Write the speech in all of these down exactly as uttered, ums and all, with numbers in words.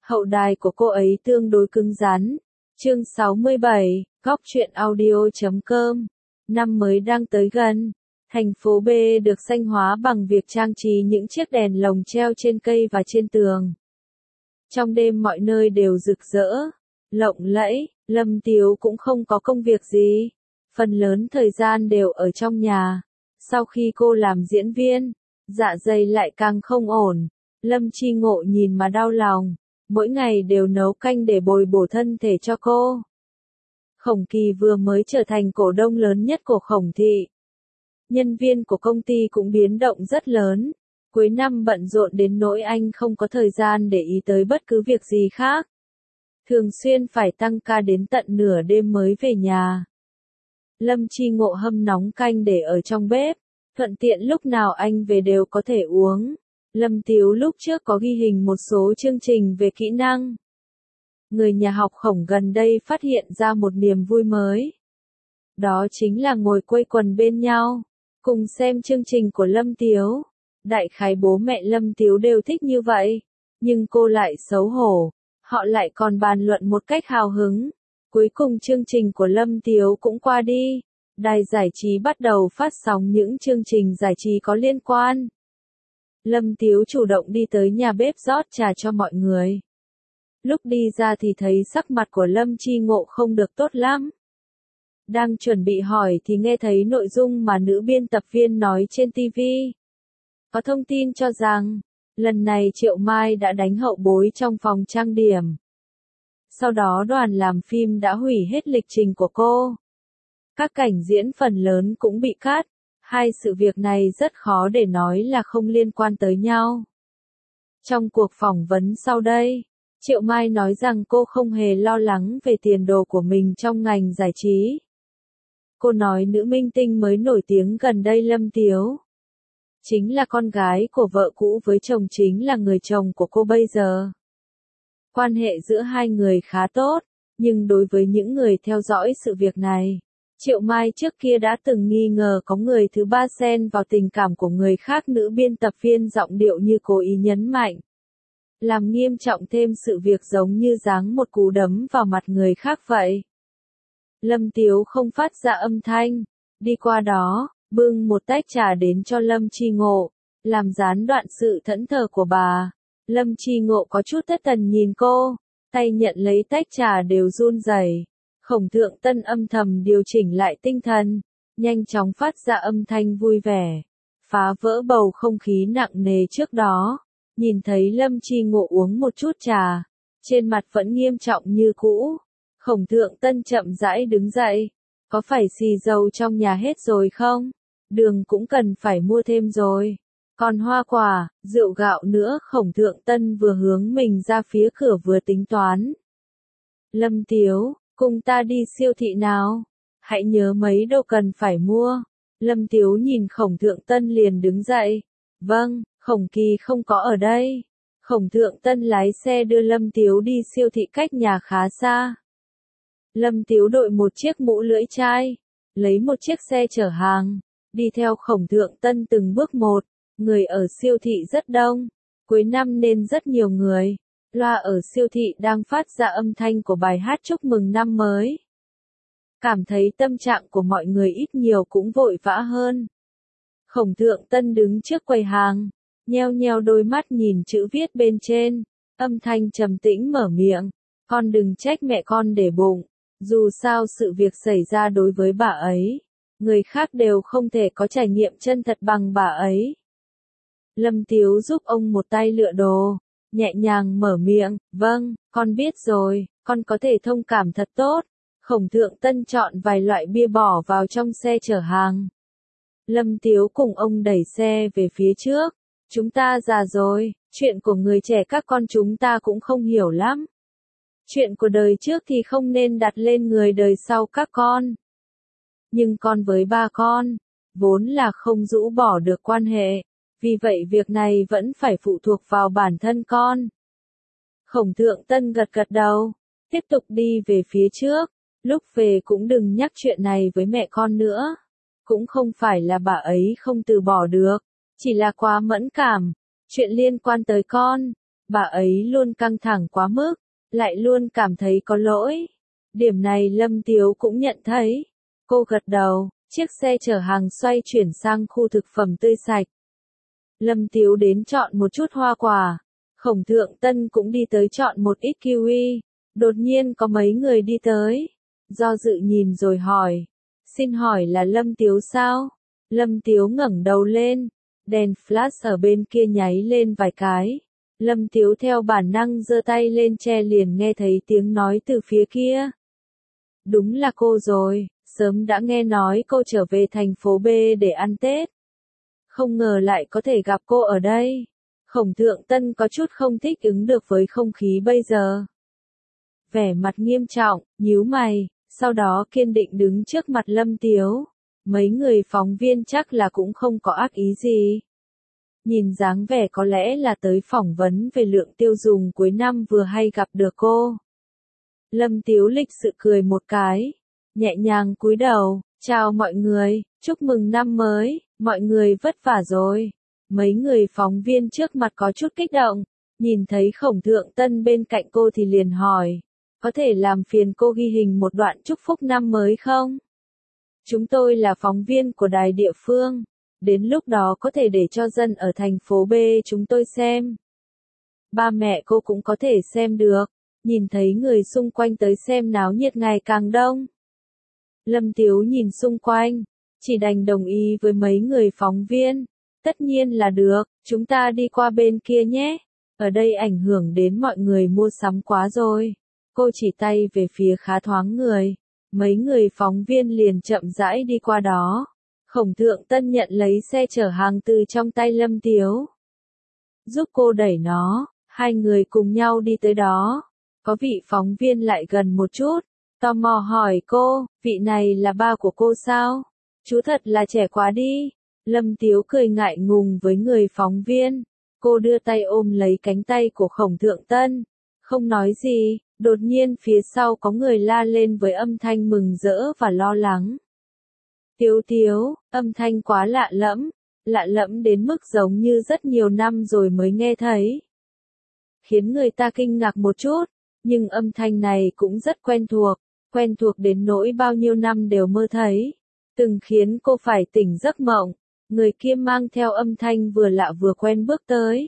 Hậu đài của cô ấy tương đối cứng rắn. Chương sáu mươi bảy, góc truyện audio chấm com. Năm mới đang tới gần. Thành phố B được xanh hóa bằng việc trang trí những chiếc đèn lồng treo trên cây và trên tường. Trong đêm mọi nơi đều rực rỡ, lộng lẫy. Lâm Tiếu cũng không có công việc gì. Phần lớn thời gian đều ở trong nhà. Sau khi cô làm diễn viên, dạ dày lại càng không ổn. Lâm Chi Ngộ nhìn mà đau lòng. Mỗi ngày đều nấu canh để bồi bổ thân thể cho cô. Khổng Kỳ vừa mới trở thành cổ đông lớn nhất của Khổng Thị. Nhân viên của công ty cũng biến động rất lớn. Cuối năm bận rộn đến nỗi anh không có thời gian để ý tới bất cứ việc gì khác. Thường xuyên phải tăng ca đến tận nửa đêm mới về nhà. Lâm Chi Ngộ hâm nóng canh để ở trong bếp, thuận tiện lúc nào anh về đều có thể uống. Lâm Tiếu lúc trước có ghi hình một số chương trình về kỹ năng. Người nhà học Khổng gần đây phát hiện ra một niềm vui mới. Đó chính là ngồi quây quần bên nhau, cùng xem chương trình của Lâm Tiếu. Đại khái bố mẹ Lâm Tiếu đều thích như vậy, nhưng cô lại xấu hổ. Họ lại còn bàn luận một cách hào hứng. Cuối cùng chương trình của Lâm Tiếu cũng qua đi. Đài giải trí bắt đầu phát sóng những chương trình giải trí có liên quan. Lâm Tiếu chủ động đi tới nhà bếp rót trà cho mọi người. Lúc đi ra thì thấy sắc mặt của Lâm Chi Ngộ không được tốt lắm. Đang chuẩn bị hỏi thì nghe thấy nội dung mà nữ biên tập viên nói trên ti vi. Có thông tin cho rằng, lần này Triệu Mai đã đánh hậu bối trong phòng trang điểm. Sau đó đoàn làm phim đã hủy hết lịch trình của cô. Các cảnh diễn phần lớn cũng bị cắt. Hai sự việc này rất khó để nói là không liên quan tới nhau. Trong cuộc phỏng vấn sau đây, Triệu Mai nói rằng cô không hề lo lắng về tiền đồ của mình trong ngành giải trí. Cô nói nữ minh tinh mới nổi tiếng gần đây Lâm Tiếu chính là con gái của vợ cũ với chồng chính là người chồng của cô bây giờ. Quan hệ giữa hai người khá tốt, nhưng đối với những người theo dõi sự việc này, Triệu Mai trước kia đã từng nghi ngờ có người thứ ba xen vào tình cảm của người khác. Nữ biên tập viên giọng điệu như cố ý nhấn mạnh, làm nghiêm trọng thêm sự việc giống như giáng một cú đấm vào mặt người khác vậy. Lâm Tiếu không phát ra âm thanh, đi qua đó, bưng một tách trà đến cho Lâm Chi Ngộ, làm gián đoạn sự thẫn thờ của bà. Lâm Chi Ngộ có chút thất thần nhìn cô, tay nhận lấy tách trà đều run rẩy. Khổng Thượng Tân âm thầm điều chỉnh lại tinh thần, nhanh chóng phát ra âm thanh vui vẻ, phá vỡ bầu không khí nặng nề trước đó. Nhìn thấy Lâm Chi Ngộ uống một chút trà, trên mặt vẫn nghiêm trọng như cũ. Khổng Thượng Tân chậm rãi đứng dậy, có phải xì dầu trong nhà hết rồi không? Đường cũng cần phải mua thêm rồi. Còn hoa quả, rượu gạo nữa. Khổng Thượng Tân vừa hướng mình ra phía cửa vừa tính toán. Lâm Tiếu, cùng ta đi siêu thị nào? Hãy nhớ mấy đồ cần phải mua. Lâm Tiếu nhìn Khổng Thượng Tân liền đứng dậy. Vâng, Khổng Kỳ không có ở đây. Khổng Thượng Tân lái xe đưa Lâm Tiếu đi siêu thị cách nhà khá xa. Lâm Tiếu đội một chiếc mũ lưỡi chai, lấy một chiếc xe chở hàng, đi theo Khổng Thượng Tân từng bước một. Người ở siêu thị rất đông, cuối năm nên rất nhiều người. Loa ở siêu thị đang phát ra âm thanh của bài hát chúc mừng năm mới. Cảm thấy tâm trạng của mọi người ít nhiều cũng vội vã hơn. Khổng Thượng Tân đứng trước quầy hàng, nheo nheo đôi mắt nhìn chữ viết bên trên, âm thanh trầm tĩnh mở miệng, con đừng trách mẹ con để bụng, dù sao sự việc xảy ra đối với bà ấy, người khác đều không thể có trải nghiệm chân thật bằng bà ấy. Lâm Tiếu giúp ông một tay lựa đồ, nhẹ nhàng mở miệng, vâng, con biết rồi, con có thể thông cảm thật tốt. Khổng Thượng Tân chọn vài loại bia bỏ vào trong xe chở hàng. Lâm Tiếu cùng ông đẩy xe về phía trước. Chúng ta già rồi, chuyện của người trẻ các con chúng ta cũng không hiểu lắm. Chuyện của đời trước thì không nên đặt lên người đời sau các con. Nhưng con với ba con, vốn là không rũ bỏ được quan hệ, vì vậy việc này vẫn phải phụ thuộc vào bản thân con. Khổng Thượng Tân gật gật đầu, tiếp tục đi về phía trước, lúc về cũng đừng nhắc chuyện này với mẹ con nữa. Cũng không phải là bà ấy không từ bỏ được, chỉ là quá mẫn cảm, chuyện liên quan tới con, Bà ấy luôn căng thẳng quá mức, lại luôn cảm thấy có lỗi. Điểm này Lâm Tiếu cũng nhận thấy. Cô gật đầu, chiếc xe chở hàng xoay chuyển sang khu thực phẩm tươi sạch. Lâm Tiếu đến chọn một chút hoa quả. Khổng Thượng Tân cũng đi tới chọn một ít kiwi. Đột nhiên có mấy người đi tới. Do dự nhìn rồi hỏi. Xin hỏi là Lâm Tiếu sao? Lâm Tiếu ngẩng đầu lên. Đèn flash ở bên kia nháy lên vài cái. Lâm Tiếu theo bản năng giơ tay lên che liền nghe thấy tiếng nói từ phía kia. Đúng là cô rồi, sớm đã nghe nói cô trở về thành phố B để ăn Tết. Không ngờ lại có thể gặp cô ở đây. Khổng Thượng Tân có chút không thích ứng được với không khí bây giờ. Vẻ mặt nghiêm trọng, nhíu mày, sau đó kiên định đứng trước mặt Lâm Tiếu. Mấy người phóng viên chắc là cũng không có ác ý gì. Nhìn dáng vẻ có lẽ là tới phỏng vấn về lượng tiêu dùng cuối năm vừa hay gặp được cô. Lâm Tiếu lịch sự cười một cái, nhẹ nhàng cúi đầu, chào mọi người, chúc mừng năm mới, mọi người vất vả rồi. Mấy người phóng viên trước mặt có chút kích động, nhìn thấy Khổng Thượng Tân bên cạnh cô thì liền hỏi, có thể làm phiền cô ghi hình một đoạn chúc phúc năm mới không? Chúng tôi là phóng viên của đài địa phương. Đến lúc đó có thể để cho dân ở thành phố B chúng tôi xem. Ba mẹ cô cũng có thể xem được. Nhìn thấy người xung quanh tới xem náo nhiệt ngày càng đông. Lâm Tiếu nhìn xung quanh, chỉ đành đồng ý với mấy người phóng viên. Tất nhiên là được, chúng ta đi qua bên kia nhé. Ở đây ảnh hưởng đến mọi người mua sắm quá rồi. Cô chỉ tay về phía khá thoáng người. Mấy người phóng viên liền chậm rãi đi qua đó. Khổng Thượng Tân nhận lấy xe chở hàng từ trong tay Lâm Tiếu. Giúp cô đẩy nó, hai người cùng nhau đi tới đó. Có vị phóng viên lại gần một chút, tò mò hỏi cô, vị này là ba của cô sao? Chú thật là trẻ quá đi. Lâm Tiếu cười ngại ngùng với người phóng viên. Cô đưa tay ôm lấy cánh tay của Khổng Thượng Tân. Không nói gì, đột nhiên phía sau có người la lên với âm thanh mừng rỡ và lo lắng. Tiếu Tiếu, âm thanh quá lạ lẫm, lạ lẫm đến mức giống như rất nhiều năm rồi mới nghe thấy. Khiến người ta kinh ngạc một chút, nhưng âm thanh này cũng rất quen thuộc, quen thuộc đến nỗi bao nhiêu năm đều mơ thấy, từng khiến cô phải tỉnh giấc mộng. Người kia mang theo âm thanh vừa lạ vừa quen bước tới.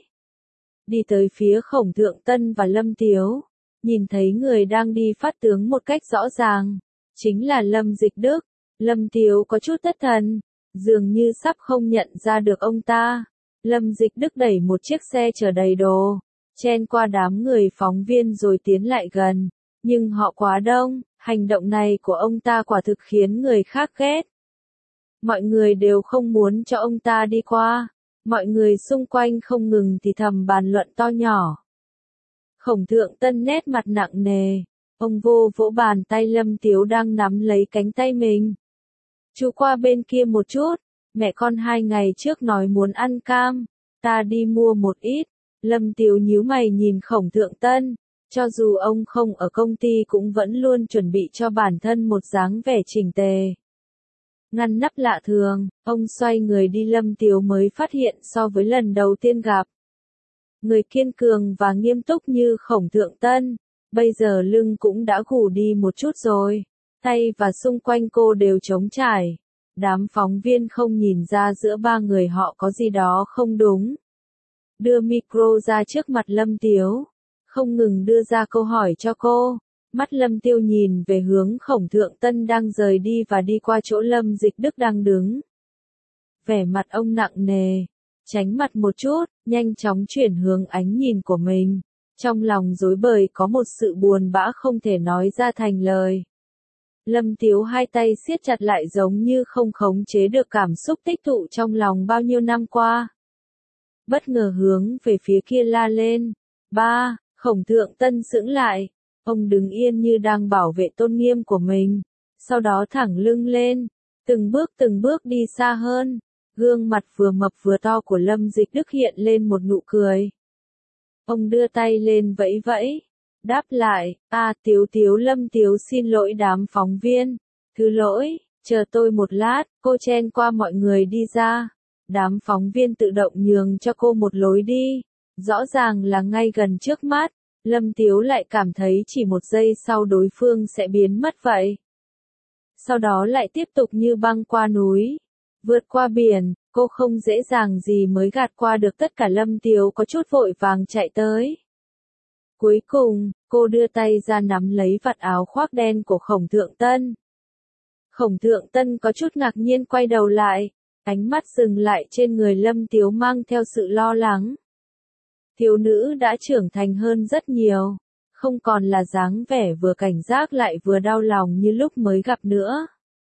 Đi tới phía Khổng Thượng Tân và Lâm Tiếu, nhìn thấy người đang đi phát tướng một cách rõ ràng, chính là Lâm Dịch Đức. Lâm Tiếu có chút thất thần, dường như sắp không nhận ra được ông ta. Lâm Dịch Đức đẩy một chiếc xe chở đầy đồ, chen qua đám người phóng viên rồi tiến lại gần, nhưng họ quá đông, hành động này của ông ta quả thực khiến người khác ghét. Mọi người đều không muốn cho ông ta đi qua, mọi người xung quanh không ngừng thì thầm bàn luận to nhỏ. Khổng Thượng Tân nét mặt nặng nề, ông vô vỗ bàn tay Lâm Tiếu đang nắm lấy cánh tay mình. Chú qua bên kia một chút, mẹ con hai ngày trước nói muốn ăn cam, ta đi mua một ít. Lâm Tiếu nhíu mày nhìn Khổng Thượng Tân, cho dù ông không ở công ty cũng vẫn luôn chuẩn bị cho bản thân một dáng vẻ chỉnh tề. Ngăn nắp lạ thường, ông xoay người đi. Lâm Tiếu mới phát hiện so với lần đầu tiên gặp. Người kiên cường và nghiêm túc như Khổng Thượng Tân, bây giờ lưng cũng đã gù đi một chút rồi, tay và xung quanh cô đều trống trải. Đám phóng viên không nhìn ra giữa ba người họ có gì đó không đúng. Đưa micro ra trước mặt Lâm Tiếu, không ngừng đưa ra câu hỏi cho cô. Mắt Lâm Tiêu nhìn về hướng Khổng Thượng Tân đang rời đi và đi qua chỗ Lâm Dịch Đức đang đứng. Vẻ mặt ông nặng nề, tránh mặt một chút, nhanh chóng chuyển hướng ánh nhìn của mình. Trong lòng rối bời có một sự buồn bã không thể nói ra thành lời. Lâm Tiếu hai tay siết chặt lại giống như không khống chế được cảm xúc tích tụ trong lòng bao nhiêu năm qua. Bất ngờ hướng về phía kia la lên. Ba, Khổng Thượng Tân sững lại. Ông đứng yên như đang bảo vệ tôn nghiêm của mình. Sau đó thẳng lưng lên. Từng bước từng bước đi xa hơn. Gương mặt vừa mập vừa to của Lâm Dịch Đức hiện lên một nụ cười. Ông đưa tay lên vẫy vẫy. Đáp lại, à Tiếu Tiếu. Lâm Tiếu xin lỗi đám phóng viên. Thứ lỗi, chờ tôi một lát. Cô chen qua mọi người đi ra. Đám phóng viên tự động nhường cho cô một lối đi. Rõ ràng là ngay gần trước mắt, Lâm Tiếu lại cảm thấy chỉ một giây sau đối phương sẽ biến mất vậy. Sau đó lại tiếp tục như băng qua núi, vượt qua biển, cô không dễ dàng gì mới gạt qua được tất cả. Lâm Tiếu có chút vội vàng chạy tới. Cuối cùng, cô đưa tay ra nắm lấy vạt áo khoác đen của Khổng Thượng Tân. Khổng Thượng Tân có chút ngạc nhiên quay đầu lại, ánh mắt dừng lại trên người Lâm Tiếu mang theo sự lo lắng. Thiếu nữ đã trưởng thành hơn rất nhiều, không còn là dáng vẻ vừa cảnh giác lại vừa đau lòng như lúc mới gặp nữa.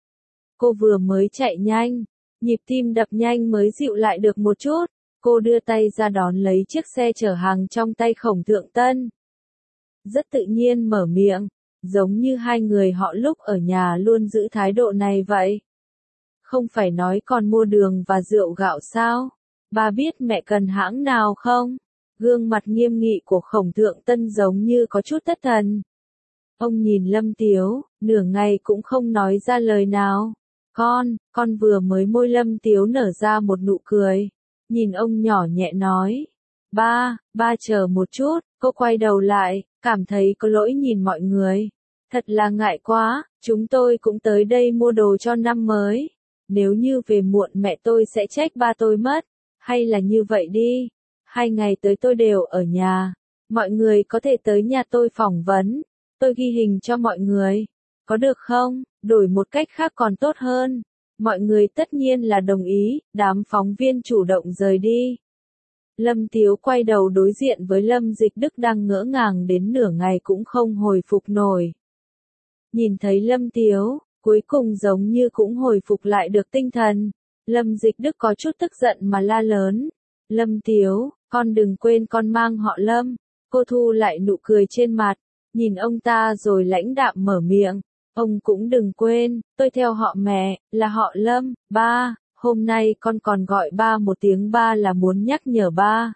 Cô vừa mới chạy nhanh, nhịp tim đập nhanh mới dịu lại được một chút, cô đưa tay ra đón lấy chiếc xe chở hàng trong tay Khổng Thượng Tân. Rất tự nhiên mở miệng, giống như hai người họ lúc ở nhà luôn giữ thái độ này vậy. Không phải nói còn mua đường và rượu gạo sao? Bà biết mẹ cần hãng nào không? Gương mặt nghiêm nghị của Khổng Thượng Tân giống như có chút thất thần. Ông nhìn Lâm Tiếu, nửa ngày cũng không nói ra lời nào. Con, con vừa mới môi Lâm Tiếu nở ra một nụ cười. Nhìn ông nhỏ nhẹ nói. Ba, ba chờ một chút, cô quay đầu lại, cảm thấy có lỗi nhìn mọi người. Thật là ngại quá, chúng tôi cũng tới đây mua đồ cho năm mới. Nếu như về muộn mẹ tôi sẽ trách ba tôi mất. Hay là như vậy đi. Hai ngày tới tôi đều ở nhà. Mọi người có thể tới nhà tôi phỏng vấn. Tôi ghi hình cho mọi người. Có được không? Đổi một cách khác còn tốt hơn. Mọi người tất nhiên là đồng ý. Đám phóng viên chủ động rời đi. Lâm Tiếu quay đầu đối diện với Lâm Dịch Đức đang ngỡ ngàng đến nửa ngày cũng không hồi phục nổi. Nhìn thấy Lâm Tiếu, cuối cùng giống như cũng hồi phục lại được tinh thần. Lâm Dịch Đức có chút tức giận mà la lớn. Lâm Tiếu, con đừng quên con mang họ Lâm. Cô thu lại nụ cười trên mặt, nhìn ông ta rồi lãnh đạm mở miệng. Ông cũng đừng quên, tôi theo họ mẹ, là họ Lâm. Ba, hôm nay con còn gọi ba một tiếng ba là muốn nhắc nhở ba.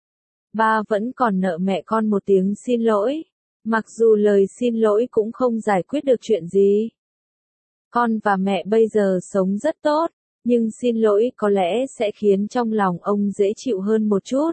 Ba vẫn còn nợ mẹ con một tiếng xin lỗi. Mặc dù lời xin lỗi cũng không giải quyết được chuyện gì. Con và mẹ bây giờ sống rất tốt, nhưng xin lỗi có lẽ sẽ khiến trong lòng ông dễ chịu hơn một chút.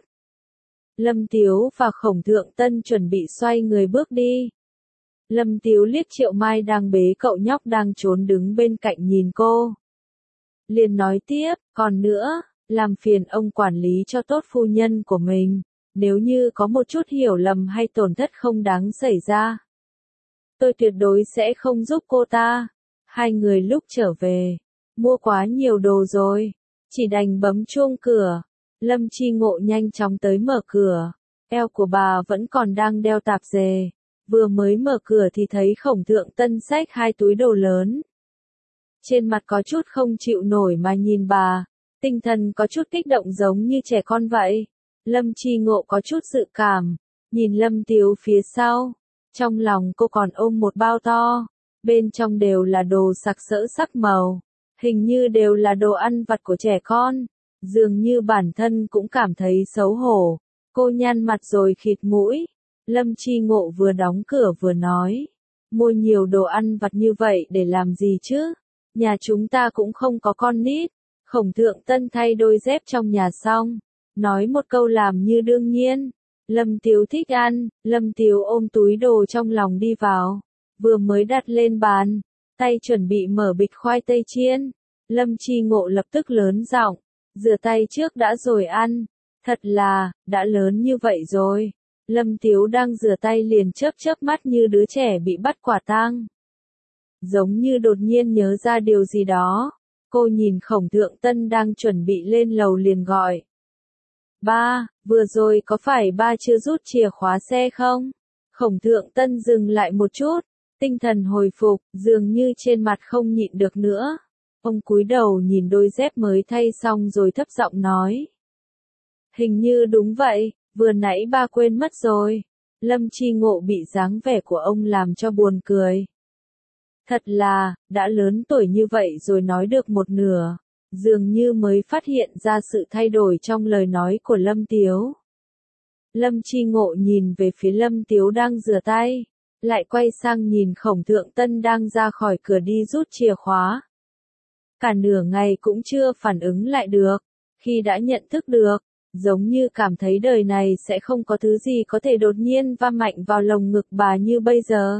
Lâm Tiếu và Khổng Thượng Tân chuẩn bị xoay người bước đi. Lâm Tiếu liếc Triệu Mai đang bế cậu nhóc đang trốn đứng bên cạnh nhìn cô. Liền nói tiếp, còn nữa, làm phiền ông quản lý cho tốt phu nhân của mình. Nếu như có một chút hiểu lầm hay tổn thất không đáng xảy ra, tôi tuyệt đối sẽ không giúp cô ta. Hai người lúc trở về, mua quá nhiều đồ rồi, chỉ đành bấm chuông cửa. Lâm Chi Ngộ nhanh chóng tới mở cửa, eo của bà vẫn còn đang đeo tạp dề. Vừa mới mở cửa thì thấy Khổng Thượng Tân xách hai túi đồ lớn. Trên mặt có chút không chịu nổi mà nhìn bà, tinh thần có chút kích động giống như trẻ con vậy. Lâm Chi Ngộ có chút dự cảm, nhìn Lâm Tiếu phía sau, trong lòng cô còn ôm một bao to, bên trong đều là đồ sặc sỡ sắc màu, hình như đều là đồ ăn vặt của trẻ con, dường như bản thân cũng cảm thấy xấu hổ, cô nhăn mặt rồi khịt mũi. Lâm Chi Ngộ vừa đóng cửa vừa nói, mua nhiều đồ ăn vặt như vậy để làm gì chứ, nhà chúng ta cũng không có con nít. Khổng Thượng Tân thay đôi dép trong nhà xong, nói một câu làm như đương nhiên. Lâm Tiếu thích ăn, Lâm Tiếu ôm túi đồ trong lòng đi vào, vừa mới đặt lên bàn, tay chuẩn bị mở bịch khoai tây chiên. Lâm Chi Ngộ lập tức lớn giọng, rửa tay trước đã rồi ăn, thật là, đã lớn như vậy rồi. Lâm Tiếu đang rửa tay liền chớp chớp mắt như đứa trẻ bị bắt quả tang. Giống như đột nhiên nhớ ra điều gì đó, cô nhìn Khổng Thượng Tân đang chuẩn bị lên lầu liền gọi. Ba, vừa rồi có phải ba chưa rút chìa khóa xe không? Khổng Thượng Tân dừng lại một chút, tinh thần hồi phục, dường như trên mặt không nhịn được nữa. Ông cúi đầu nhìn đôi dép mới thay xong rồi thấp giọng nói. Hình như đúng vậy, vừa nãy ba quên mất rồi. Lâm Chi Ngộ bị dáng vẻ của ông làm cho buồn cười. Thật là, đã lớn tuổi như vậy rồi nói được một nửa. Dường như mới phát hiện ra sự thay đổi trong lời nói của Lâm Tiếu. Lâm Chi Ngộ nhìn về phía Lâm Tiếu đang rửa tay, lại quay sang nhìn Khổng Thượng Tân đang ra khỏi cửa đi rút chìa khóa. Cả nửa ngày cũng chưa phản ứng lại được, khi đã nhận thức được, giống như cảm thấy đời này sẽ không có thứ gì có thể đột nhiên va mạnh vào lồng ngực bà như bây giờ.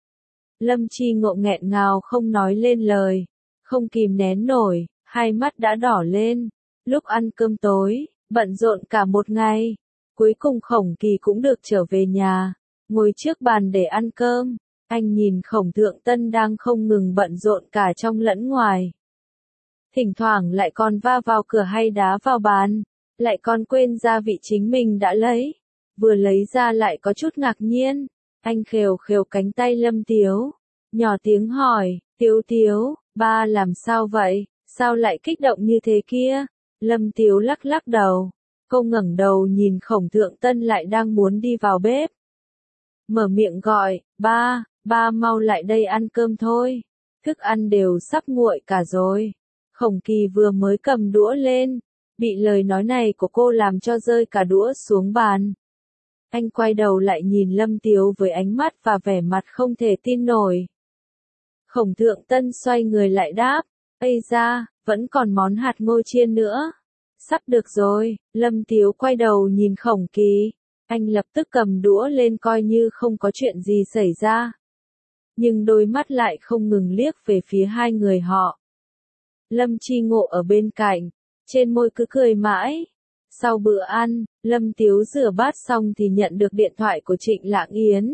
Lâm Chi Ngộ nghẹn ngào không nói lên lời, không kìm nén nổi, hai mắt đã đỏ lên. Lúc ăn cơm tối, bận rộn cả một ngày, cuối cùng Khổng Kỳ cũng được trở về nhà, ngồi trước bàn để ăn cơm. Anh nhìn Khổng Thượng Tân đang không ngừng bận rộn cả trong lẫn ngoài. Thỉnh thoảng lại còn va vào cửa hay đá vào bàn, lại còn quên gia vị chính mình đã lấy. Vừa lấy ra lại có chút ngạc nhiên, anh khều khều cánh tay Lâm Tiếu, nhỏ tiếng hỏi, Tiếu Tiếu, ba làm sao vậy, sao lại kích động như thế kia? Lâm Tiếu lắc lắc đầu, cô ngẩng đầu nhìn Khổng Thượng Tân lại đang muốn đi vào bếp. Mở miệng gọi, ba, ba mau lại đây ăn cơm thôi, thức ăn đều sắp nguội cả rồi. Khổng Kỳ vừa mới cầm đũa lên, bị lời nói này của cô làm cho rơi cả đũa xuống bàn. Anh quay đầu lại nhìn Lâm Tiếu với ánh mắt và vẻ mặt không thể tin nổi. Khổng Thượng Tân xoay người lại đáp, ây da, vẫn còn món hạt ngô chiên nữa. Sắp được rồi, Lâm Tiếu quay đầu nhìn Khổng Kỳ, anh lập tức cầm đũa lên coi như không có chuyện gì xảy ra. Nhưng đôi mắt lại không ngừng liếc về phía hai người họ. Lâm Chi Ngộ ở bên cạnh, trên môi cứ cười mãi. Sau bữa ăn, Lâm Tiếu rửa bát xong thì nhận được điện thoại của Trịnh Lạng Yến.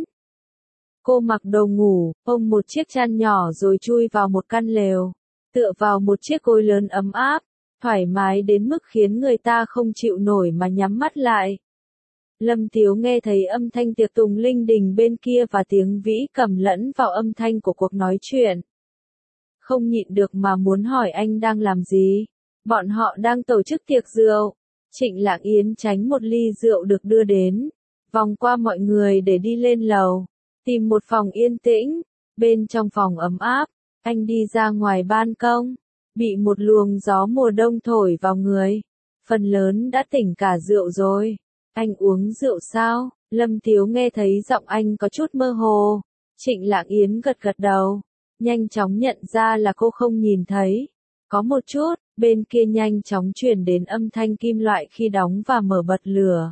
Cô mặc đồ ngủ, ôm một chiếc chăn nhỏ rồi chui vào một căn lều, tựa vào một chiếc gối lớn ấm áp, thoải mái đến mức khiến người ta không chịu nổi mà nhắm mắt lại. Lâm Tiếu nghe thấy âm thanh tiệc tùng linh đình bên kia và tiếng vĩ cầm lẫn vào âm thanh của cuộc nói chuyện. Không nhịn được mà muốn hỏi anh đang làm gì. Bọn họ đang tổ chức tiệc rượu. Trịnh Lạng Yến tránh một ly rượu được đưa đến, vòng qua mọi người để đi lên lầu, tìm một phòng yên tĩnh. Bên trong phòng ấm áp, anh đi ra ngoài ban công, bị một luồng gió mùa đông thổi vào người. Phần lớn đã tỉnh cả rượu rồi. Anh uống rượu sao? Lâm Tiếu nghe thấy giọng anh có chút mơ hồ. Trịnh Lạng Yến gật gật đầu, nhanh chóng nhận ra là cô không nhìn thấy. Có một chút, bên kia nhanh chóng truyền đến âm thanh kim loại khi đóng và mở bật lửa.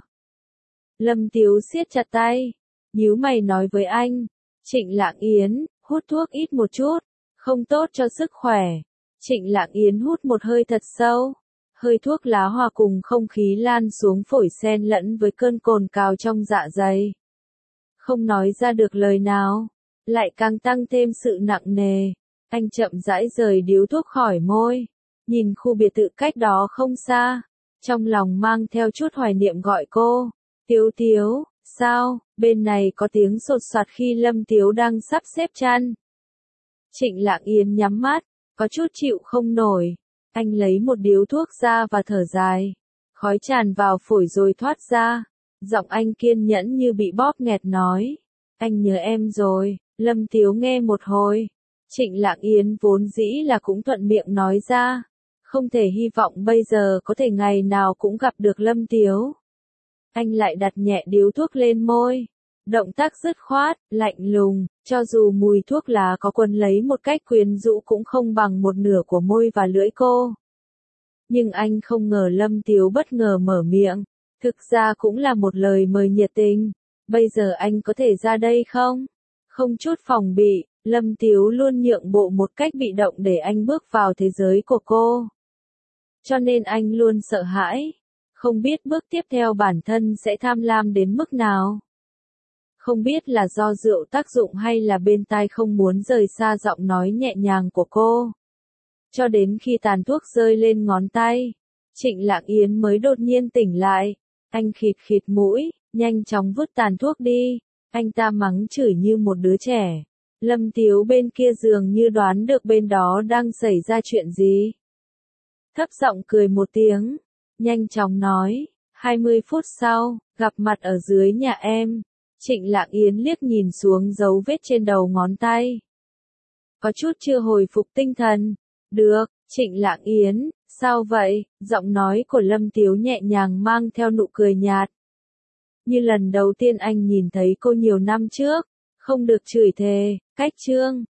Lâm Tiếu siết chặt tay, nhíu mày nói với anh, Trịnh Lạng Yến, hút thuốc ít một chút, không tốt cho sức khỏe. Trịnh Lạng Yến hút một hơi thật sâu, hơi thuốc lá hòa cùng không khí lan xuống phổi xen lẫn với cơn cồn cào trong dạ dày. Không nói ra được lời nào, lại càng tăng thêm sự nặng nề. Anh chậm rãi rời điếu thuốc khỏi môi, nhìn khu biệt thự cách đó không xa, trong lòng mang theo chút hoài niệm gọi cô, Tiếu Tiếu, sao, bên này có tiếng sột soạt khi Lâm Tiếu đang sắp xếp chăn. Trịnh Lạng Yến nhắm mắt, có chút chịu không nổi, anh lấy một điếu thuốc ra và thở dài, khói tràn vào phổi rồi thoát ra, giọng anh kiên nhẫn như bị bóp nghẹt nói, anh nhớ em rồi. Lâm Tiếu nghe một hồi. Trịnh Lạng Yến vốn dĩ là cũng thuận miệng nói ra, không thể hy vọng bây giờ có thể ngày nào cũng gặp được Lâm Tiếu. Anh lại đặt nhẹ điếu thuốc lên môi, động tác dứt khoát, lạnh lùng, cho dù mùi thuốc lá có quấn lấy một cách quyến rũ cũng không bằng một nửa của môi và lưỡi cô. Nhưng anh không ngờ Lâm Tiếu bất ngờ mở miệng, thực ra cũng là một lời mời nhiệt tình, bây giờ anh có thể ra đây không? Không chút phòng bị. Lâm Tiếu luôn nhượng bộ một cách bị động để anh bước vào thế giới của cô. Cho nên anh luôn sợ hãi, không biết bước tiếp theo bản thân sẽ tham lam đến mức nào. Không biết là do rượu tác dụng hay là bên tai không muốn rời xa giọng nói nhẹ nhàng của cô. Cho đến khi tàn thuốc rơi lên ngón tay, Trịnh Lạng Yến mới đột nhiên tỉnh lại. Anh khịt khịt mũi, nhanh chóng vứt tàn thuốc đi. Anh ta mắng chửi như một đứa trẻ. Lâm Tiếu bên kia dường như đoán được bên đó đang xảy ra chuyện gì. Thấp giọng cười một tiếng, nhanh chóng nói, hai mươi phút sau, gặp mặt ở dưới nhà em. Trịnh Lạng Yến liếc nhìn xuống dấu vết trên đầu ngón tay. Có chút chưa hồi phục tinh thần. Được, Trịnh Lạng Yến, sao vậy? Giọng nói của Lâm Tiếu nhẹ nhàng mang theo nụ cười nhạt. Như lần đầu tiên anh nhìn thấy cô nhiều năm trước. Không được chửi thề, cách chương.